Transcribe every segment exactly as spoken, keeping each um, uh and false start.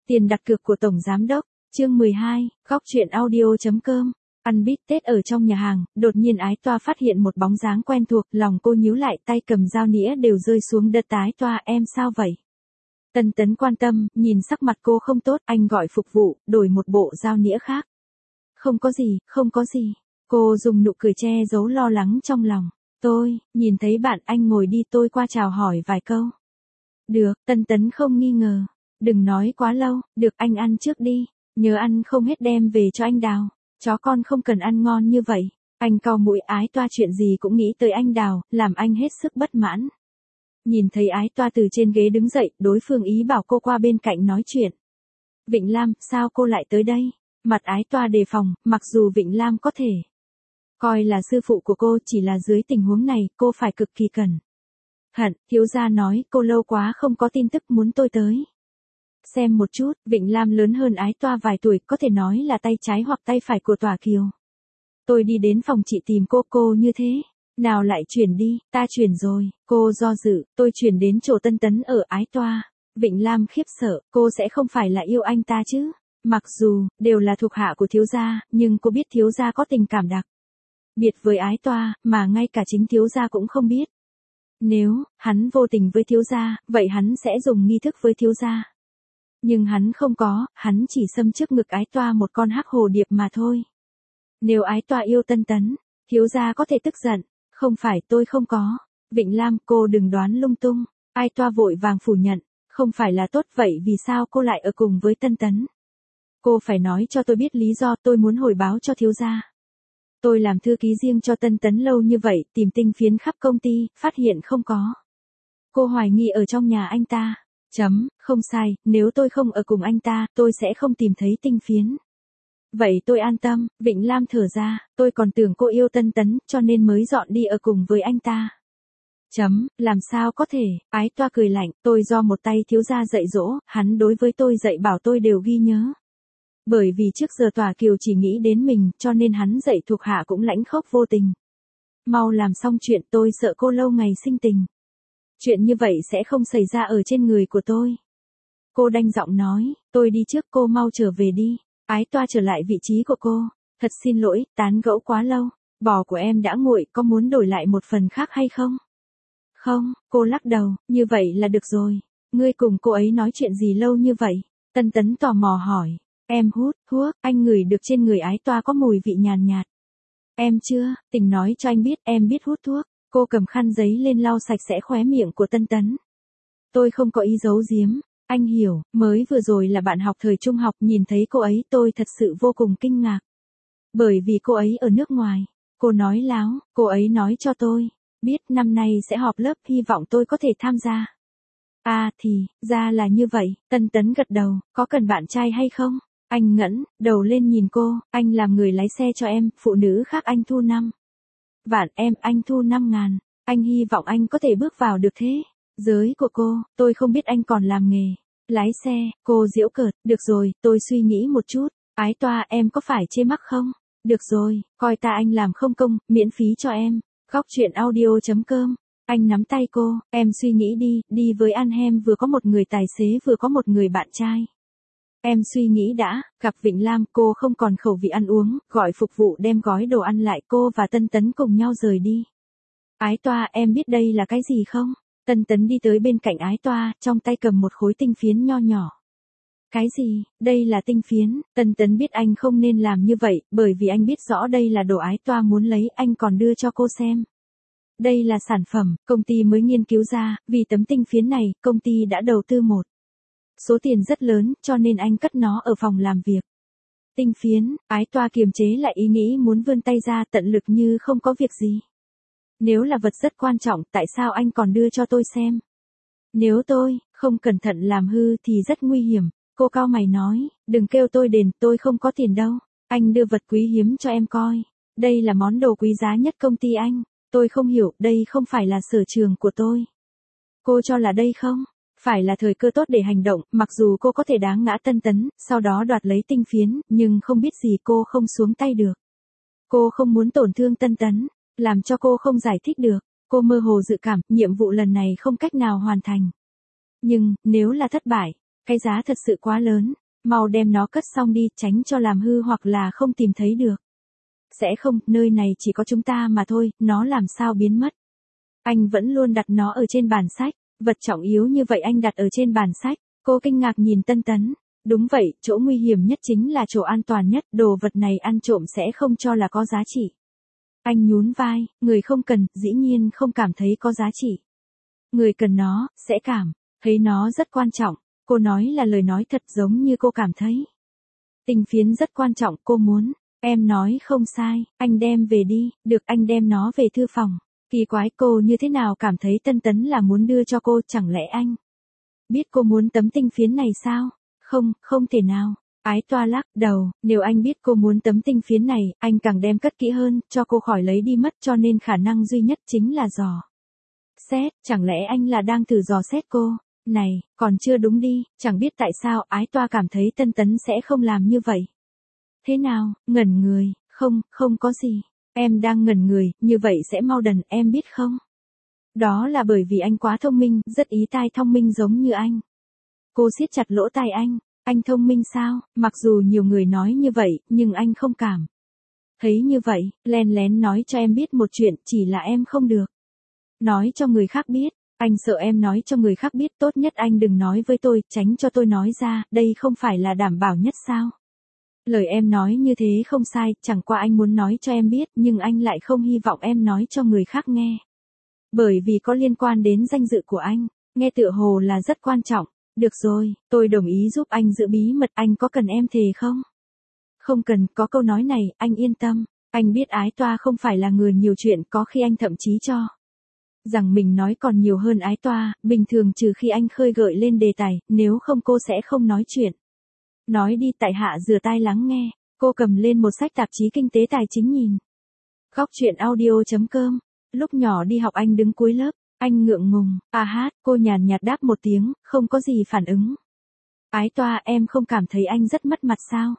Tiền đặt cược của Tổng Giám Đốc, chương mười hai, góc truyện audio chấm com. Ăn bít tết ở trong nhà hàng, đột nhiên Ái Toa phát hiện một bóng dáng quen thuộc, lòng cô nhíu lại, tay cầm dao nĩa đều rơi xuống đất. Ái Toa, em sao vậy? Tân Tấn quan tâm, nhìn sắc mặt cô không tốt, anh gọi phục vụ, đổi một bộ dao nĩa khác. Không có gì, không có gì. Cô dùng nụ cười che giấu lo lắng trong lòng. Tôi, nhìn thấy bạn, anh ngồi đi, tôi qua chào hỏi vài câu. Được, Tân Tấn không nghi ngờ. Đừng nói quá lâu, được, anh ăn trước đi, nhớ ăn không hết đem về cho anh Đào. Chó con không cần ăn ngon như vậy. Anh cau mũi. Ái Toa chuyện gì cũng nghĩ tới anh Đào, làm anh hết sức bất mãn. Nhìn thấy Ái Toa từ trên ghế đứng dậy, đối phương ý bảo cô qua bên cạnh nói chuyện. Vịnh Lam, sao cô lại tới đây? Mặt Ái Toa đề phòng, mặc dù Vịnh Lam có thể coi là sư phụ của cô, chỉ là dưới tình huống này, cô phải cực kỳ cẩn thận. Thiếu gia nói, cô lâu quá không có tin tức, muốn tôi tới xem một chút. Vịnh Lam lớn hơn Ái Toa vài tuổi, có thể nói là tay trái hoặc tay phải của Tỏa Kiều. Tôi đi đến phòng chị tìm cô, cô như thế nào lại chuyển đi? Ta chuyển rồi. Cô do dự, tôi chuyển đến chỗ Tân Tấn ở. Ái Toa. Vịnh Lam khiếp sợ, cô sẽ không phải là yêu anh ta chứ? Mặc dù đều là thuộc hạ của thiếu gia, nhưng cô biết thiếu gia có tình cảm đặc biệt với Ái Toa, mà ngay cả chính thiếu gia cũng không biết. Nếu hắn vô tình với thiếu gia, vậy hắn sẽ dùng nghi thức với thiếu gia. Nhưng hắn không có, hắn chỉ xâm trước ngực Ái Toa một con hắc hồ điệp mà thôi. Nếu Ái Toa yêu Tân Tấn, thiếu gia có thể tức giận. Không phải, tôi không có. Vịnh Lam, cô đừng đoán lung tung. Ái Toa vội vàng phủ nhận. Không phải là tốt, vậy vì sao cô lại ở cùng với Tân Tấn? Cô phải nói cho tôi biết lý do. Tôi muốn hồi báo cho thiếu gia. Tôi làm thư ký riêng cho Tân Tấn lâu như vậy, tìm tinh phiến khắp công ty, phát hiện không có. Cô hoài nghi ở trong nhà anh ta. Chấm, không sai, nếu tôi không ở cùng anh ta, tôi sẽ không tìm thấy tinh phiến. Vậy tôi an tâm. Vịnh Lam thở ra, tôi còn tưởng cô yêu Tân Tấn, cho nên mới dọn đi ở cùng với anh ta. Chấm, làm sao có thể? Ái Toa cười lạnh, tôi do một tay thiếu gia dạy dỗ, hắn đối với tôi dạy bảo tôi đều ghi nhớ. Bởi vì trước giờ Tỏa Kiều chỉ nghĩ đến mình, cho nên hắn dạy thuộc hạ cũng lãnh khốc vô tình. Mau làm xong chuyện, tôi sợ cô lâu ngày sinh tình. Chuyện như vậy sẽ không xảy ra ở trên người của tôi. Cô đanh giọng nói, tôi đi trước, cô mau trở về đi. Ái Toa trở lại vị trí của cô. Thật xin lỗi, tán gẫu quá lâu. Bò của em đã nguội, có muốn đổi lại một phần khác hay không? Không, cô lắc đầu, như vậy là được rồi. Ngươi cùng cô ấy nói chuyện gì lâu như vậy? Tân Tấn tò mò hỏi. Em hút thuốc, anh ngửi được trên người Ái Toa có mùi vị nhàn nhạt. Em chưa, tình nói cho anh biết, em biết hút thuốc. Cô cầm khăn giấy lên lau sạch sẽ khóe miệng của Tân Tấn. Tôi không có ý giấu giếm, anh hiểu, mới vừa rồi là bạn học thời trung học, nhìn thấy cô ấy tôi thật sự vô cùng kinh ngạc. Bởi vì cô ấy ở nước ngoài, cô nói láo, cô ấy nói cho tôi, biết năm nay sẽ họp lớp, hy vọng tôi có thể tham gia. À thì, ra là như vậy. Tân Tấn gật đầu, có cần bạn trai hay không? Anh ngẩng đầu lên nhìn cô, anh làm người lái xe cho em, phụ nữ khác anh thu năm vạn, em, anh thu năm ngàn. Anh hy vọng anh có thể bước vào được thế giới của cô, tôi không biết anh còn làm nghề lái xe. Cô giễu cợt, được rồi, tôi suy nghĩ một chút. Ái Toa, em có phải chê mắc không? Được rồi, coi ta anh làm không công, miễn phí cho em. Góc truyện audio chấm com. Anh nắm tay cô, em suy nghĩ đi, đi với Anhem vừa có một người tài xế vừa có một người bạn trai. Em suy nghĩ đã. Gặp Vịnh Lam, cô không còn khẩu vị ăn uống, gọi phục vụ đem gói đồ ăn lại, cô và Tân Tấn cùng nhau rời đi. Ái Toa, em biết đây là cái gì không? Tân Tấn đi tới bên cạnh Ái Toa, trong tay cầm một khối tinh phiến nho nhỏ. Cái gì? Đây là tinh phiến. Tân Tấn biết anh không nên làm như vậy, bởi vì anh biết rõ đây là đồ Ái Toa muốn lấy, anh còn đưa cho cô xem. Đây là sản phẩm, công ty mới nghiên cứu ra, vì tấm tinh phiến này, công ty đã đầu tư một số tiền rất lớn, cho nên anh cất nó ở phòng làm việc. Tinh phiến, Ái Toa kiềm chế lại ý nghĩ muốn vươn tay ra, tận lực như không có việc gì. Nếu là vật rất quan trọng, tại sao anh còn đưa cho tôi xem? Nếu tôi không cẩn thận làm hư thì rất nguy hiểm. Cô cau mày nói, đừng kêu tôi đền, tôi không có tiền đâu. Anh đưa vật quý hiếm cho em coi. Đây là món đồ quý giá nhất công ty anh. Tôi không hiểu, đây không phải là sở trường của tôi. Cô cho là đây không phải là thời cơ tốt để hành động, mặc dù cô có thể đá ngã Tân Tấn, sau đó đoạt lấy tinh phiến, nhưng không biết gì cô không xuống tay được. Cô không muốn tổn thương Tân Tấn, làm cho cô không giải thích được. Cô mơ hồ dự cảm, nhiệm vụ lần này không cách nào hoàn thành. Nhưng, nếu là thất bại, Cái giá thật sự quá lớn, mau đem nó cất xong đi, tránh cho làm hư hoặc là không tìm thấy được. Sẽ không, nơi này chỉ có chúng ta mà thôi, nó làm sao biến mất. Anh vẫn luôn đặt nó ở trên bàn sách, vật trọng yếu như vậy anh đặt ở trên bàn sách. Cô kinh ngạc nhìn Tân Tấn. Đúng vậy, chỗ nguy hiểm nhất chính là chỗ an toàn nhất, đồ vật này ăn trộm sẽ không cho là có giá trị. Anh nhún vai, người không cần, dĩ nhiên không cảm thấy có giá trị. Người cần nó, sẽ cảm thấy nó rất quan trọng. Cô nói là lời nói thật giống như cô cảm thấy. Tinh phiến rất quan trọng, cô muốn. Em nói không sai, anh đem về đi, được anh đem nó về thư phòng. Kỳ quái, cô như thế nào cảm thấy Tân Tấn là muốn đưa cho cô, chẳng lẽ anh biết cô muốn tấm tinh phiến này sao? Không, không thể nào. Ái Toa lắc đầu, nếu anh biết cô muốn tấm tinh phiến này, anh càng đem cất kỹ hơn, cho cô khỏi lấy đi mất, cho nên khả năng duy nhất chính là dò xét, chẳng lẽ anh là đang thử dò xét cô? Này, còn chưa đúng đi, chẳng biết tại sao Ái Toa cảm thấy Tân Tấn sẽ không làm như vậy. Thế nào, ngẩn người, không, không có gì. Em đang ngẩn người, như vậy sẽ mau đần, em biết không? Đó là bởi vì anh quá thông minh, rất ý tai thông minh giống như anh. Cô siết chặt lỗ tai anh, anh thông minh sao? Mặc dù nhiều người nói như vậy, nhưng anh không cảm thấy như vậy, len lén nói cho em biết một chuyện, chỉ là em không được nói cho người khác biết. Anh sợ em nói cho người khác biết, tốt nhất anh đừng nói với tôi, tránh cho tôi nói ra, đây không phải là đảm bảo nhất sao? Lời em nói như thế không sai, chẳng qua anh muốn nói cho em biết, nhưng anh lại không hy vọng em nói cho người khác nghe. Bởi vì có liên quan đến danh dự của anh, nghe tựa hồ là rất quan trọng. Được rồi, tôi đồng ý giúp anh giữ bí mật, anh có cần em thề không? Không cần, có câu nói này, anh yên tâm. Anh biết Ái Toa không phải là người nhiều chuyện, có khi anh thậm chí cho rằng mình nói còn nhiều hơn Ái Toa, bình thường trừ khi anh khơi gợi lên đề tài, nếu không cô sẽ không nói chuyện. Nói đi, tại hạ rửa tai lắng nghe. Cô cầm lên một sách tạp chí kinh tế tài chính nhìn. Góc truyện audio chấm com. Lúc nhỏ đi học anh đứng cuối lớp, anh ngượng ngùng, à hát, cô nhàn nhạt đáp một tiếng, không có gì phản ứng. Ái Toa, em không cảm thấy anh rất mất mặt sao?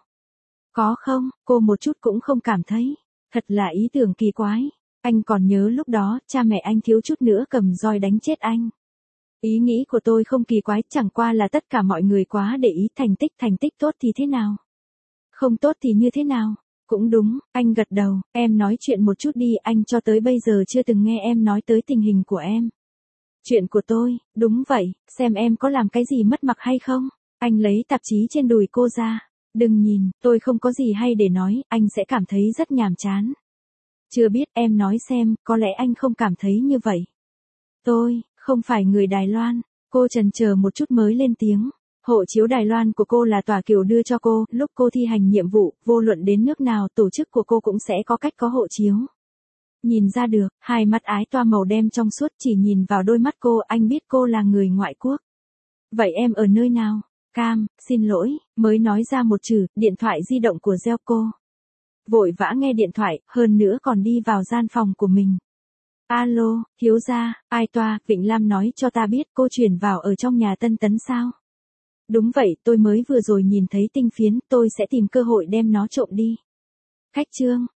Có không, cô một chút cũng không cảm thấy. Thật là ý tưởng kỳ quái. Anh còn nhớ lúc đó, cha mẹ anh thiếu chút nữa cầm roi đánh chết anh. Ý nghĩ của tôi không kỳ quái, chẳng qua là tất cả mọi người quá để ý thành tích, thành tích tốt thì thế nào? Không tốt thì như thế nào? Cũng đúng, anh gật đầu, em nói chuyện một chút đi, anh cho tới bây giờ chưa từng nghe em nói tới tình hình của em. Chuyện của tôi, đúng vậy, xem em có làm cái gì mất mặt hay không? Anh lấy tạp chí trên đùi cô ra. Đừng nhìn, tôi không có gì hay để nói, anh sẽ cảm thấy rất nhàm chán. Chưa biết, em nói xem, có lẽ anh không cảm thấy như vậy. Tôi, không phải người Đài Loan. Cô chần chờ một chút mới lên tiếng. Hộ chiếu Đài Loan của cô là Tòa Kiều đưa cho cô, lúc cô thi hành nhiệm vụ, vô luận đến nước nào, tổ chức của cô cũng sẽ có cách có hộ chiếu. Nhìn ra được, hai mắt Ái Toa màu đen trong suốt, chỉ nhìn vào đôi mắt cô, anh biết cô là người ngoại quốc. Vậy em ở nơi nào? Cam, xin lỗi, mới nói ra một chữ, điện thoại di động của gieo cô. Vội vã nghe điện thoại, hơn nữa còn đi vào gian phòng của mình. Alo, thiếu gia, Ái Toa, Vịnh Lam nói cho ta biết cô chuyển vào ở trong nhà Tân Tấn sao? Đúng vậy, tôi mới vừa rồi nhìn thấy tinh phiến, tôi sẽ tìm cơ hội đem nó trộm đi. Khách trương,